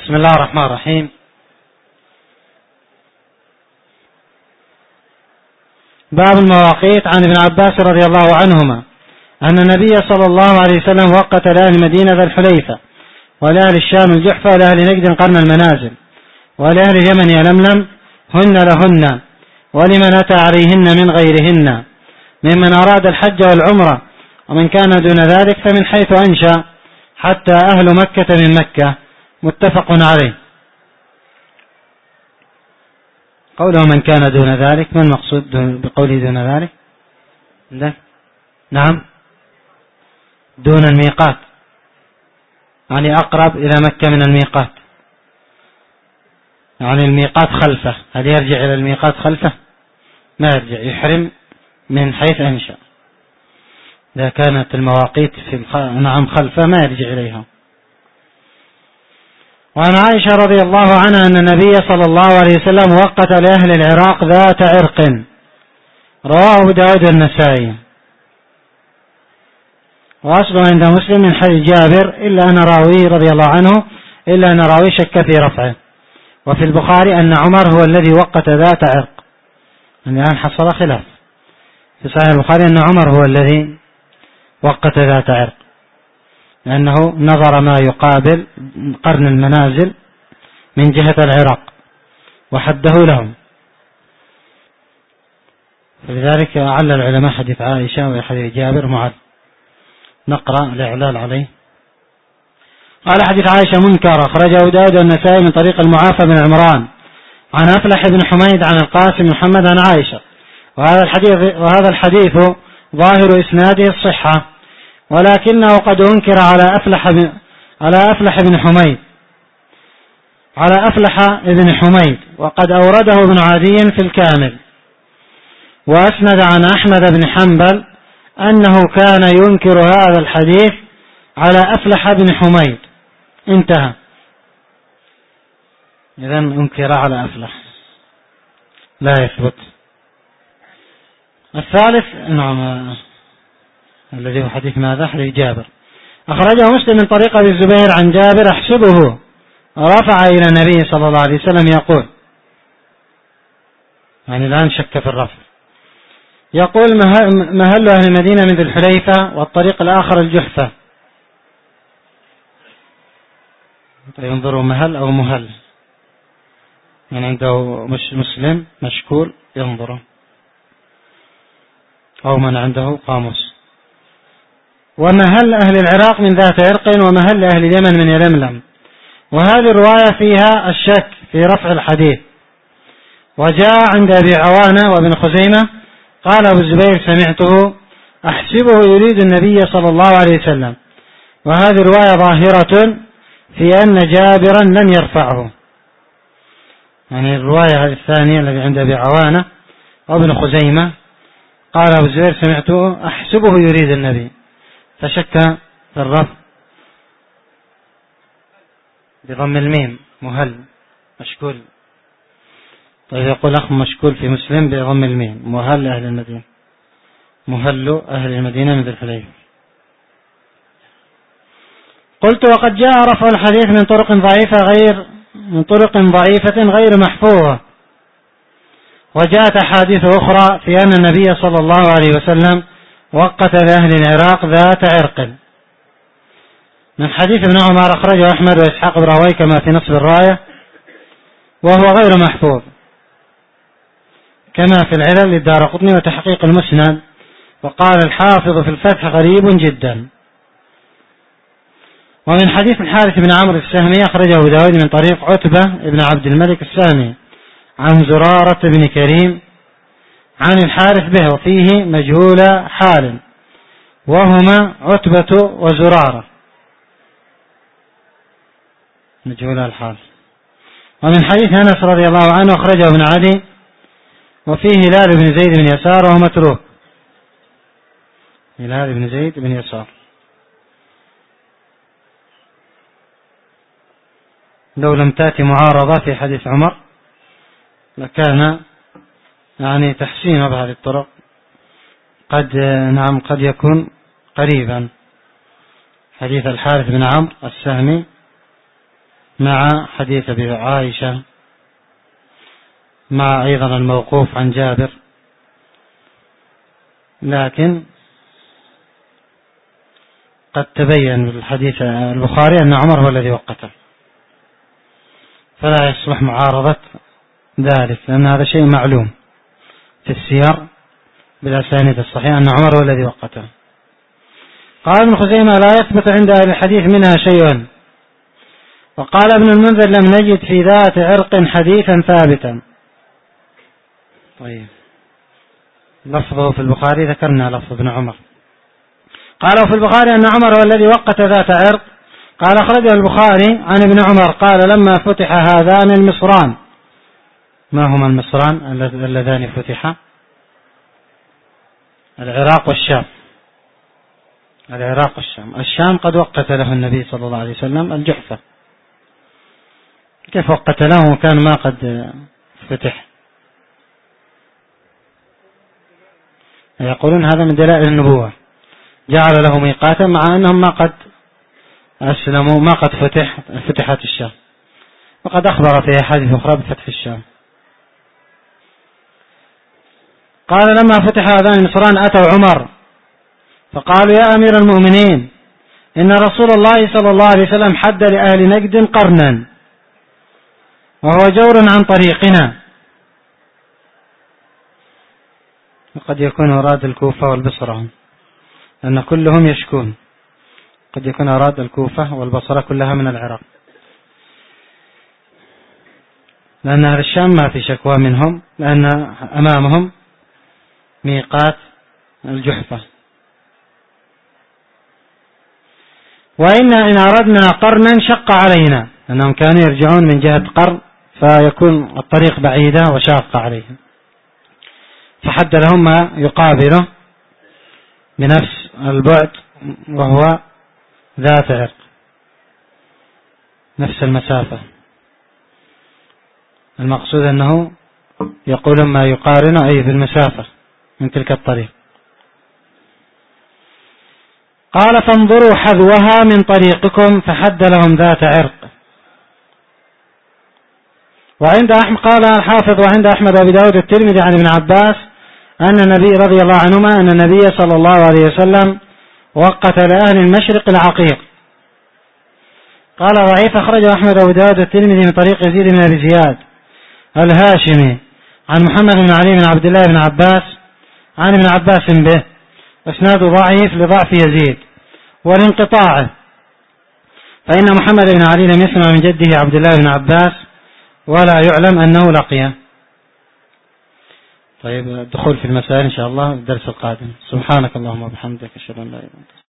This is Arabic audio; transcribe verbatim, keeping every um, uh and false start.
بسم الله الرحمن الرحيم. باب المواقيت. عن ابن عباس رضي الله عنهما أن النبي صلى الله عليه وسلم وقت لأهل المدينة ذا الحليفة، ولأهل الشام الجحفة، ولأهل نجد قرن المنازل، ولأهل اليمن يلملم، هن لهن ولمن أتى عليهن من غيرهن ممن أراد الحج والعمرة، ومن كان دون ذلك فمن حيث أنشأ، حتى أهل مكة من مكة. متفق عليه. قوله من كان دون ذلك، ما المقصود بقوله دون ذلك؟ لا. نعم، دون الميقات، يعني أقرب إلى مكة من الميقات، يعني الميقات خلفه. هل يرجع إلى الميقات خلفه؟ ما يرجع، يحرم من حيث أنشأ. إذا كانت المواقيت في الخ... نعم خلفه ما يرجع إليها. وعن عائشة رضي الله عنها أن النبي صلى الله عليه وسلم وقت لأهل العراق ذات عرق. رواه داود النسائي، وأصله عند مسلم من حديث جابر، إلا أن راويه رضي الله عنه إلا أن راويه شك في رفعه. وفي البخاري أن عمر هو الذي وقت ذات عرق. الآن حصل خلاف في صحيح البخاري أن عمر هو الذي وقت ذات عرق، لأنه نظر ما يقابل قرن المنازل من جهة العراق وحده لهم، فلذلك علل العلماء حديث عائشة وحديث جابر معد. نقرأ الإعلال عليه. قال حديث عائشة منكر، أخرجه داود والنسائي من طريق المعافى بن عمران عن أفلح بن حميد عن القاسم محمد عن عائشة، وهذا الحديث, وهذا الحديث ظاهر إسناده الصحة، ولكنه قد أنكر على أفلح بن على أفلح بن حميد على أفلح بن حميد وقد أورده ابن عدي في الكامل، وأسند عن أحمد بن حنبل أنه كان ينكر هذا الحديث على أفلح بن حميد. انتهى. إذن أنكر على أفلح، لا يثبت. الثالث نعم الذي هو حديث ماذا؟ حديث جابر، أخرجه مسلم من طريق أبي الزبير عن جابر، أحسبه رفع إلى النبي صلى الله عليه وسلم يقول، يعني الآن شك في الرفع، يقول مهل أهل المدينة من ذي الحليفة، والطريق الآخر الجحفة. ينظروا مهل أو مهل، يعني عنده مش مسلم مشكول ينظروا، أو من عنده قاموس. ومهل أهل العراق من ذات عرق، ومهل أهل اليمن من يلملم. وهذه الرواية فيها الشك في رفع الحديث. وجاء عند أبي عوانة وابن خزيمة قال أبو الزبير سمعته أحسبه يريد النبي صلى الله عليه وسلم. وهذه الرواية ظاهرة في أن جابرا لم يرفعه، يعني الرواية الثانية التي عند أبي عوانة وابن خزيمة قال أبو الزبير سمعته أحسبه يريد النبي، فشك في الرفع بضم الميم مهل مشكول. طيب يقول أخ مشكول في مسلم بضم الميم مهل أهل المدينة، مهل أهل المدينة من ذي الحليفة. قلت وقد جاء رفع الحديث من طرق ضعيفة غير من طرق ضعيفة غير محفوظة، وجاءت أحاديث أخرى في أن النبي صلى الله عليه وسلم وقت لأهل العراق ذات عرق. من حديث ابن عمر أخرجه أحمد وإسحاق بن راهويه كما في نصب الراية، وهو غير محفوظ كما في العلل للدارقطني وتحقيق المسند. وقال الحافظ في الفتح غريب جدا. ومن حديث الحارث بن عمرو السهمي أخرجه داود من طريق عتبة بن عبد الملك السهمي عن زرارة بن كريم عن الحارث به، وفيه مجهول حال، وهما عتبة وزرارة مجهول الحال. ومن حديث أنس رضي الله عنه أخرجه ابن عدي، وفيه هلال بن زيد بن يسار وهو متروك. هلال بن زيد بن يسار لو لم تأتي معارضة في حديث عمر لكان يعني تحسين بهذه الطرق قد نعم قد يكون قريبا. حديث الحارث بن عمرو السهمي مع حديث أبي عائشة مع أيضا الموقوف عن جابر، لكن قد تبين بالحديث البخاري أن عمر هو الذي وقته، فلا يصلح معارضة ذلك، لأن هذا شيء معلوم في السير بالأسانيد الصحيحة أن عمر هو الذي وقته. قال ابن خزيمة: لا يثبت عند أهل الحديث منها شيء. وقال ابن المنذر: لم نجد في ذات عرق حديثا ثابتا. طيب، لفظه في البخاري ذكرنا لفظ ابن عمر. قالوا في البخاري أن عمر هو الذي وقت ذات عرق. قال: أخرجه البخاري عن ابن عمر قال: لما فتح هذان المصران. ما هما المصران اللذان فتحا؟ العراق والشام. العراق والشام. الشام قد وقت له النبي صلى الله عليه وسلم الجحفة. كيف وقت له وكان ما قد فتح؟ يقولون هذا من دلائل النبوة، جعل له ميقاتا مع أنهم ما قد أسلموا، ما قد فتح فتحت الشام، وقد أخبر في أحاديث أخرى بفتح الشام. قال: لما فتح هذان المصران أتوا عمر فقالوا: يا أمير المؤمنين، إن رسول الله صلى الله عليه وسلم حد لأهل نجد قرنا وهو جور عن طريقنا. وقد يكون أراد الكوفة والبصرة، لأن كلهم يشكون، قد يكون أراد الكوفة والبصرة كلها من العراق، لأن أهل الشام ما في شكوى منهم، لأن أمامهم ميقات الجحفة. وإن إن أردنا قرنا شق علينا، لأنهم كانوا يرجعون من جهة قرن فيكون الطريق بعيدة وشاق عليهم، فحد لهم ما يقابله بنفس البعد وهو ذات عرق، نفس المسافة. المقصود أنه يقول ما يقارن أي في المسافة من تلك الطريق. قال: فانظروا حذوها من طريقكم، فحد لهم ذات عرق. وعند أحمد قال الحافظ: وعند أحمد وأبي داود الترمذي عن ابن عباس أن النبي رضي الله عنهما أن النبي صلى الله عليه وسلم وقت لأهل المشرق العقيق. قال: ضعيف. أخرجه أحمد وأبي داود الترمذي من طريق يزيد بن أبي زياد الهاشمي عن محمد بن علي بن عبد الله بن عباس عن ابن عباس به، اسناد ضعيف لضعف يزيد والانقطاع، فإن محمد بن علي لم يسمع من جده عبد الله بن عباس ولا يعلم أنه لقيه. طيب، الدخول في المسائل إن شاء الله الدرس القادم. سبحانك اللهم وبحمدك، أشهد أن لا إله إلا أنت.